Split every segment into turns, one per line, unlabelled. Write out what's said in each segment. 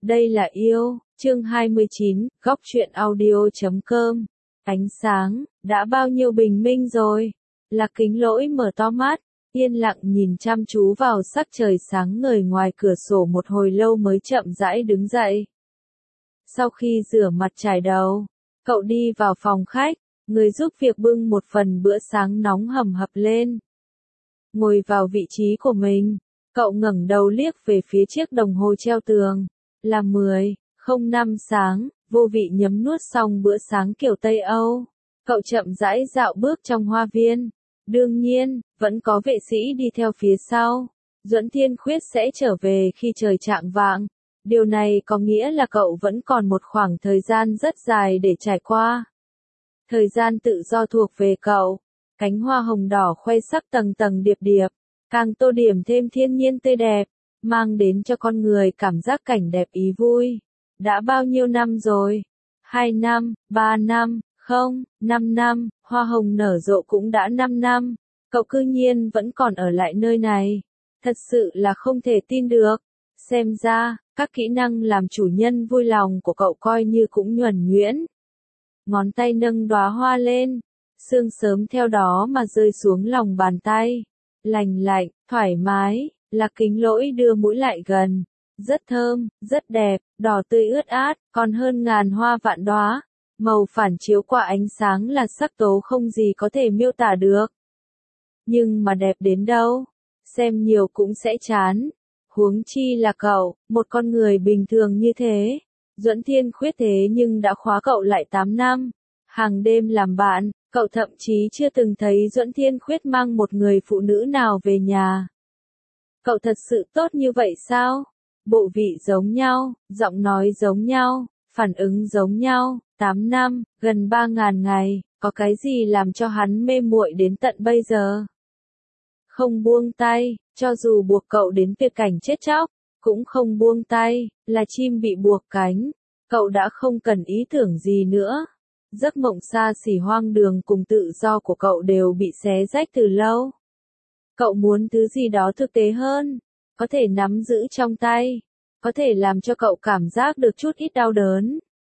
Đây là yêu, chương 29, góc truyện audio.com. Ánh sáng, đã bao nhiêu bình minh rồi? Lạc Kính Lỗi mở to mắt, yên lặng nhìn chăm chú vào sắc trời sáng ngời ngoài cửa sổ một hồi lâu mới chậm rãi đứng dậy. Sau khi rửa mặt chải đầu, cậu đi vào phòng khách, người giúp việc bưng một phần bữa sáng nóng hầm hập lên. Ngồi vào vị trí của mình, cậu ngẩng đầu liếc về phía chiếc đồng hồ treo tường. Là 10:05 sáng, vô vị nhấm nuốt xong bữa sáng kiểu Tây Âu. Cậu chậm rãi dạo bước trong hoa viên. Đương nhiên, vẫn có vệ sĩ đi theo phía sau. Duẫn Thiên Khuyết sẽ trở về khi trời chạng vạng. Điều này có nghĩa là cậu vẫn còn một khoảng thời gian rất dài để trải qua. Thời gian tự do thuộc về cậu. Cánh hoa hồng đỏ khoe sắc tầng tầng điệp điệp, càng tô điểm thêm thiên nhiên tươi đẹp, mang đến cho con người cảm giác cảnh đẹp ý vui. Đã bao nhiêu năm rồi? 2 năm, 3 năm, không, 5 năm, hoa hồng nở rộ cũng đã 5 năm. Cậu cư nhiên vẫn còn ở lại nơi này. Thật sự là không thể tin được. Xem ra, các kỹ năng làm chủ nhân vui lòng của cậu coi như cũng nhuần nhuyễn. Ngón tay nâng đóa hoa lên, sương sớm theo đó mà rơi xuống lòng bàn tay. Lành lạnh, thoải mái. Lạc Kính Lỗi đưa mũi lại gần. Rất thơm, rất đẹp, đỏ tươi ướt át, còn hơn ngàn hoa vạn đóa. Màu phản chiếu qua ánh sáng là sắc tố không gì có thể miêu tả được. Nhưng mà đẹp đến đâu? Xem nhiều cũng sẽ chán. Huống chi là cậu, một con người bình thường như thế. Duẫn Thiên Khuyết thế nhưng đã khóa cậu lại 8 năm. Hàng đêm làm bạn, cậu thậm chí chưa từng thấy Duẫn Thiên Khuyết mang một người phụ nữ nào về nhà. Cậu thật sự tốt như vậy sao? Bộ vị giống nhau, giọng nói giống nhau, phản ứng giống nhau, 8 năm, gần 3.000 ngày, có cái gì làm cho hắn mê muội đến tận bây giờ? Không buông tay, cho dù buộc cậu đến tuyệt cảnh chết chóc, cũng không buông tay, là chim bị buộc cánh, cậu đã không cần ý tưởng gì nữa. Giấc mộng xa xỉ hoang đường cùng tự do của cậu đều bị xé rách từ lâu. Cậu muốn thứ gì đó thực tế hơn, có thể nắm giữ trong tay, có thể làm cho cậu cảm giác được chút ít đau đớn.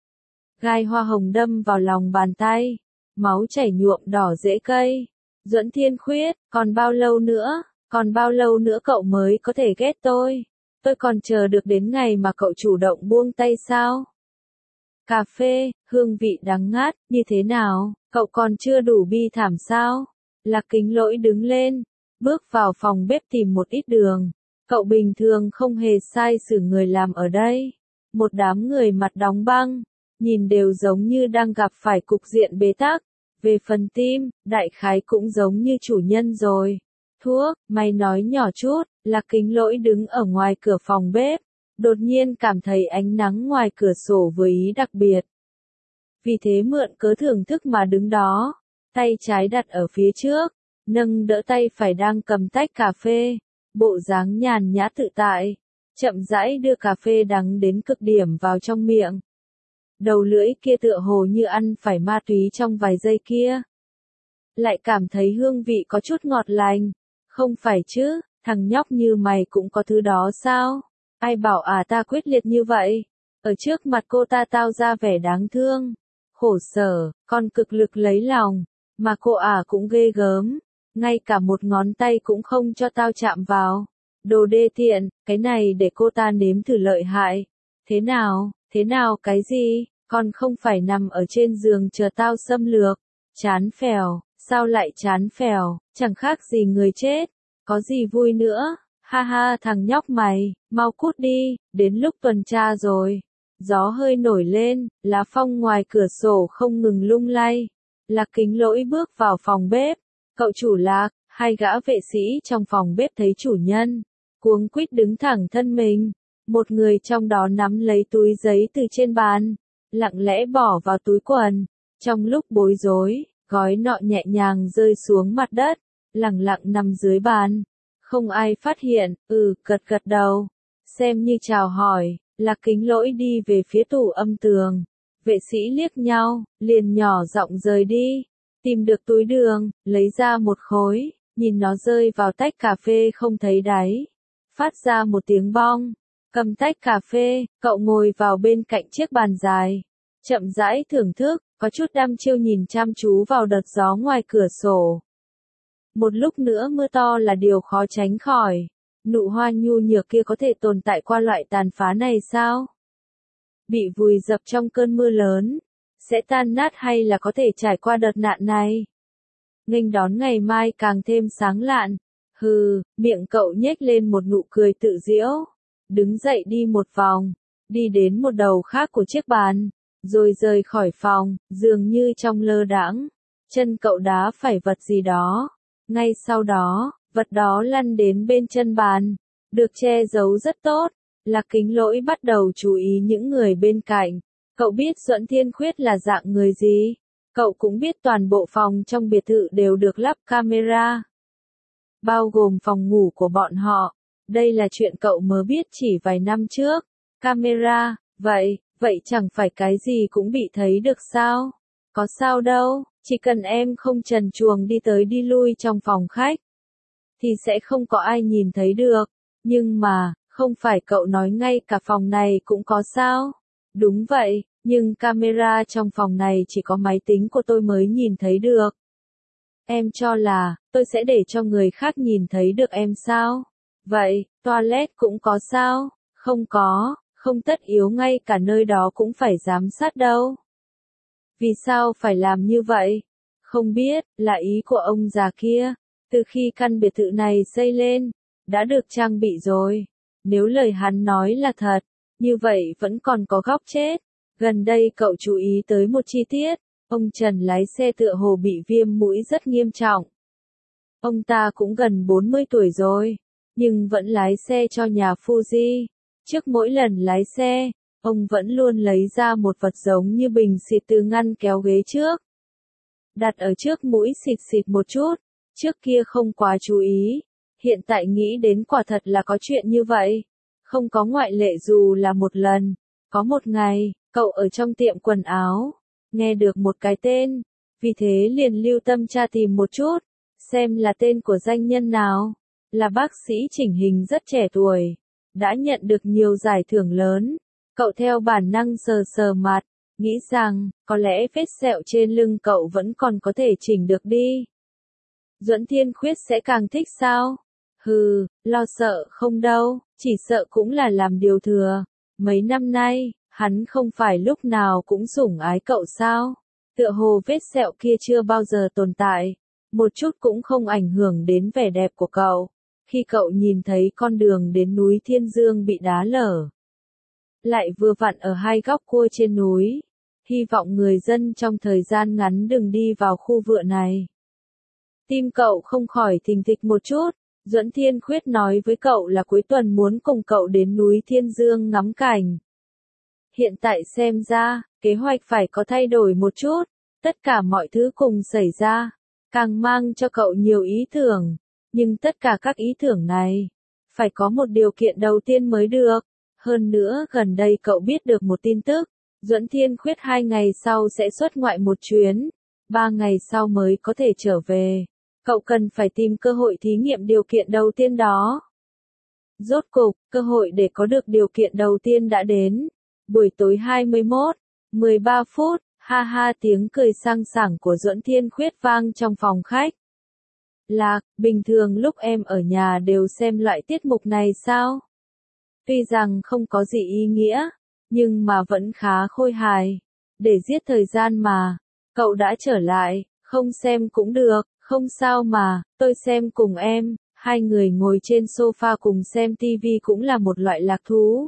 Gai hoa hồng đâm vào lòng bàn tay, máu chảy nhuộm đỏ rễ cây. Duẫn Thiên Khuyết, còn bao lâu nữa cậu mới có thể ghét tôi? Tôi còn chờ được đến ngày mà cậu chủ động buông tay sao? Cà phê, hương vị đắng ngát, như thế nào, cậu còn chưa đủ bi thảm sao? Lạc Kính Lỗi đứng lên, bước vào phòng bếp tìm một ít đường. Cậu bình thường không hề sai xử người làm ở đây. Một đám người mặt đóng băng, nhìn đều giống như đang gặp phải cục diện bế tắc. Về phần tim, đại khái cũng giống như chủ nhân rồi. Thuốc, mày nói nhỏ chút. Lạc Kính Lỗi đứng ở ngoài cửa phòng bếp. Đột nhiên cảm thấy ánh nắng ngoài cửa sổ với ý đặc biệt. Vì thế mượn cớ thưởng thức mà đứng đó. Tay trái đặt ở phía trước, nâng đỡ tay phải đang cầm tách cà phê. Bộ dáng nhàn nhã tự tại. Chậm rãi đưa cà phê đắng đến cực điểm vào trong miệng. Đầu lưỡi kia tựa hồ như ăn phải ma túy trong vài giây kia. Lại cảm thấy hương vị có chút ngọt lành. Không phải chứ, thằng nhóc như mày cũng có thứ đó sao? Ai bảo ta quyết liệt như vậy? Ở trước mặt cô ta tao ra vẻ đáng thương. Khổ sở, còn cực lực lấy lòng. Mà cô cũng ghê gớm. Ngay cả một ngón tay cũng không cho tao chạm vào. Đồ đê tiện, cái này để cô ta nếm thử lợi hại. Thế nào cái gì? Còn không phải nằm ở trên giường chờ tao xâm lược. Chán phèo, sao lại chán phèo, chẳng khác gì người chết. Có gì vui nữa? Ha ha thằng nhóc mày, mau cút đi, đến lúc tuần tra rồi. Gió hơi nổi lên, lá phong ngoài cửa sổ không ngừng lung lay. Lạc Kính Lỗi bước vào phòng bếp. Cậu chủ Lạc, hai gã vệ sĩ trong phòng bếp thấy chủ nhân, cuống quýt đứng thẳng thân mình. Một người trong đó nắm lấy túi giấy từ trên bàn, lặng lẽ bỏ vào túi quần. Trong lúc bối rối, gói nọ nhẹ nhàng rơi xuống mặt đất, lẳng lặng nằm dưới bàn. Không ai phát hiện, gật gật đầu, xem như chào hỏi. Lạc Kính Lỗi đi về phía tủ âm tường. Vệ sĩ liếc nhau, liền nhỏ giọng rời đi. Tìm được túi đường, lấy ra một khối, nhìn nó rơi vào tách cà phê không thấy đáy. Phát ra một tiếng bong. Cầm tách cà phê, cậu ngồi vào bên cạnh chiếc bàn dài. Chậm rãi thưởng thức, có chút đăm chiêu nhìn chăm chú vào đợt gió ngoài cửa sổ. Một lúc nữa mưa to là điều khó tránh khỏi. Nụ hoa nhu nhược kia có thể tồn tại qua loại tàn phá này sao? Bị vùi dập trong cơn mưa lớn, sẽ tan nát hay là có thể trải qua đợt nạn này? Nghênh đón ngày mai càng thêm sáng lạn. Hừ, miệng cậu nhếch lên một nụ cười tự giễu. Đứng dậy đi một vòng, đi đến một đầu khác của chiếc bàn, rồi rời khỏi phòng, dường như trong lơ đãng. Chân cậu đá phải vật gì đó. Ngay sau đó, vật đó lăn đến bên chân bàn, được che giấu rất tốt. Lạc Kính Lỗi bắt đầu chú ý những người bên cạnh. Cậu biết Duẫn Thiên Khuyết là dạng người gì. Cậu cũng biết toàn bộ phòng trong biệt thự đều được lắp camera, bao gồm phòng ngủ của bọn họ. Đây là chuyện cậu mới biết chỉ vài năm trước. Camera, vậy chẳng phải cái gì cũng bị thấy được sao? Có sao đâu, chỉ cần em không trần truồng đi tới đi lui trong phòng khách, thì sẽ không có ai nhìn thấy được. Nhưng mà, không phải cậu nói ngay cả phòng này cũng có sao? Đúng vậy, nhưng camera trong phòng này chỉ có máy tính của tôi mới nhìn thấy được. Em cho là, tôi sẽ để cho người khác nhìn thấy được em sao? Vậy, toilet cũng có sao? Không có, không tất yếu ngay cả nơi đó cũng phải giám sát đâu. Vì sao phải làm như vậy? Không biết, là ý của ông già kia. Từ khi căn biệt thự này xây lên, đã được trang bị rồi. Nếu lời hắn nói là thật, như vậy vẫn còn có góc chết. Gần đây cậu chú ý tới một chi tiết. Ông Trần lái xe tựa hồ bị viêm mũi rất nghiêm trọng. Ông ta cũng gần 40 tuổi rồi, nhưng vẫn lái xe cho nhà Fuji. Trước mỗi lần lái xe, ông vẫn luôn lấy ra một vật giống như bình xịt từ ngăn kéo ghế trước. Đặt ở trước mũi xịt xịt một chút. Trước kia không quá chú ý. Hiện tại nghĩ đến quả thật là có chuyện như vậy. Không có ngoại lệ dù là một lần. Có một ngày, cậu ở trong tiệm quần áo, nghe được một cái tên. Vì thế liền lưu tâm tra tìm một chút, xem là tên của danh nhân nào. Là bác sĩ chỉnh hình rất trẻ tuổi, đã nhận được nhiều giải thưởng lớn. Cậu theo bản năng sờ sờ mặt, nghĩ rằng, có lẽ vết sẹo trên lưng cậu vẫn còn có thể chỉnh được đi. Duẫn Thiên Khuyết sẽ càng thích sao? Hừ, lo sợ không đâu, chỉ sợ cũng là làm điều thừa. Mấy năm nay, hắn không phải lúc nào cũng sủng ái cậu sao? Tựa hồ vết sẹo kia chưa bao giờ tồn tại, một chút cũng không ảnh hưởng đến vẻ đẹp của cậu. Khi cậu nhìn thấy con đường đến núi Thiên Dương bị đá lở, lại vừa vặn ở hai góc cua trên núi, hy vọng người dân trong thời gian ngắn đừng đi vào khu vựa này. Tim cậu không khỏi thình thịch một chút. Duẫn Thiên Khuyết nói với cậu là cuối tuần muốn cùng cậu đến núi Thiên Dương ngắm cảnh. Hiện tại xem ra, kế hoạch phải có thay đổi một chút. Tất cả mọi thứ cùng xảy ra, càng mang cho cậu nhiều ý tưởng. Nhưng tất cả các ý tưởng này, phải có một điều kiện đầu tiên mới được. Hơn nữa gần đây cậu biết được một tin tức. Duẫn Thiên Khuyết 2 ngày sau sẽ xuất ngoại một chuyến. 3 ngày sau mới có thể trở về. Cậu cần phải tìm cơ hội thí nghiệm điều kiện đầu tiên đó. Rốt cục, cơ hội để có được điều kiện đầu tiên đã đến. Buổi tối 21:13, ha ha tiếng cười sang sảng của Duẫn Thiên Khuyết vang trong phòng khách. Lạc, bình thường lúc em ở nhà đều xem loại tiết mục này sao? Tuy rằng không có gì ý nghĩa, nhưng mà vẫn khá khôi hài. Để giết thời gian mà. Cậu đã trở lại, không xem cũng được. Không sao mà, tôi xem cùng em. Hai người ngồi trên sofa cùng xem TV cũng là một loại lạc thú.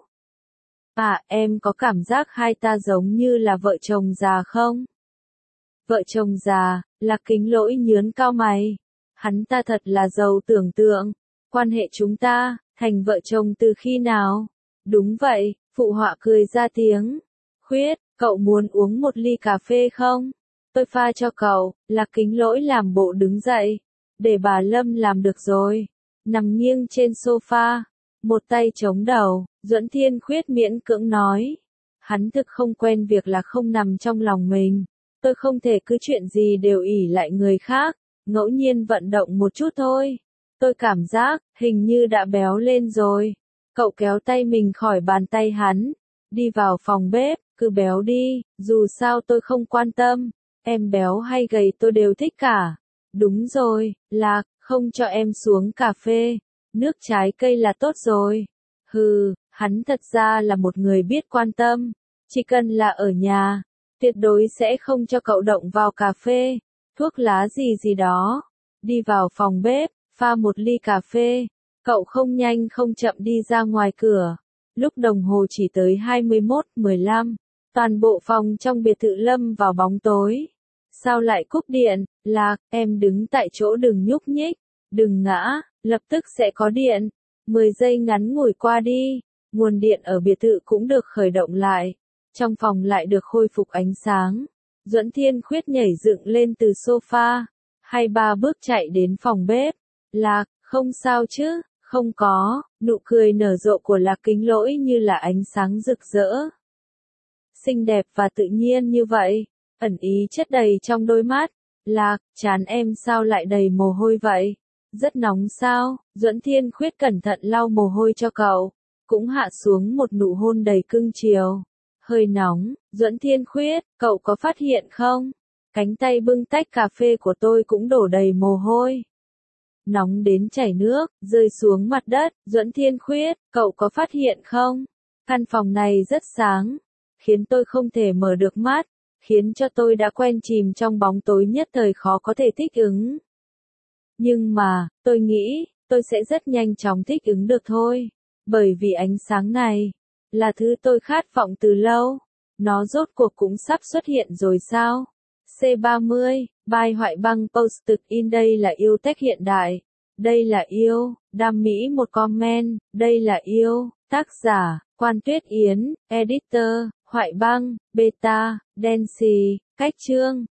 À, em có cảm giác hai ta giống như là vợ chồng già không? Vợ chồng già, Lạc Kính Lỗi nhướng cao mày. Hắn ta thật là giàu tưởng tượng. Quan hệ chúng ta, thành vợ chồng từ khi nào? Đúng vậy, phụ họa cười ra tiếng. Khuyết, cậu muốn uống một ly cà phê không? Tôi pha cho cậu. Lạc Kính Lỗi làm bộ đứng dậy. Để bà Lâm làm được rồi. Nằm nghiêng trên sofa, một tay chống đầu, Duẫn Thiên Khuyết miễn cưỡng nói. Hắn thực không quen việc là không nằm trong lòng mình. Tôi không thể cứ chuyện gì đều ỷ lại người khác, ngẫu nhiên vận động một chút thôi. Tôi cảm giác, hình như đã béo lên rồi. Cậu kéo tay mình khỏi bàn tay hắn, đi vào phòng bếp, cứ béo đi, dù sao tôi không quan tâm, em béo hay gầy tôi đều thích cả. Đúng rồi, Lạc, không cho em xuống cà phê, nước trái cây là tốt rồi. Hừ, hắn thật ra là một người biết quan tâm, chỉ cần là ở nhà, tuyệt đối sẽ không cho cậu động vào cà phê, thuốc lá gì gì đó. Đi vào phòng bếp, pha một ly cà phê, cậu không nhanh không chậm đi ra ngoài cửa. Lúc đồng hồ chỉ tới 21:15, toàn bộ phòng trong biệt thự lâm vào bóng tối. Sao lại cúp điện? Lạc, em đứng tại chỗ đừng nhúc nhích, đừng ngã, lập tức sẽ có điện. 10 giây ngắn ngủi qua đi, nguồn điện ở biệt thự cũng được khởi động lại. Trong phòng lại được khôi phục ánh sáng. Duẫn Thiên Khuyết nhảy dựng lên từ sofa, 2-3 bước chạy đến phòng bếp. Lạc, không sao chứ? Không có, nụ cười nở rộ của Lạc Kính Lỗi như là ánh sáng rực rỡ. Xinh đẹp và tự nhiên như vậy, ẩn ý chất đầy trong đôi mắt. Lạc, trán em sao lại đầy mồ hôi vậy? Rất nóng sao? Duẫn Thiên Khuyết cẩn thận lau mồ hôi cho cậu, cũng hạ xuống một nụ hôn đầy cưng chiều. Hơi nóng, Duẫn Thiên Khuyết, cậu có phát hiện không? Cánh tay bưng tách cà phê của tôi cũng đổ đầy mồ hôi. Nóng đến chảy nước, rơi xuống mặt đất. Duẫn Thiên Khuyết, cậu có phát hiện không? Căn phòng này rất sáng, khiến tôi không thể mở được mắt, khiến cho tôi đã quen chìm trong bóng tối nhất thời khó có thể thích ứng. Nhưng mà, tôi nghĩ, tôi sẽ rất nhanh chóng thích ứng được thôi. Bởi vì ánh sáng này, là thứ tôi khát vọng từ lâu. Nó rốt cuộc cũng sắp xuất hiện rồi sao? C30, by Hoại Băng Post-it. Đây là yêu tech hiện đại. Đây là yêu, đam mỹ một comment. Đây là yêu, tác giả, Quan Tuyết Yến, editor, Hoại Băng, beta, Dancy, cách chương.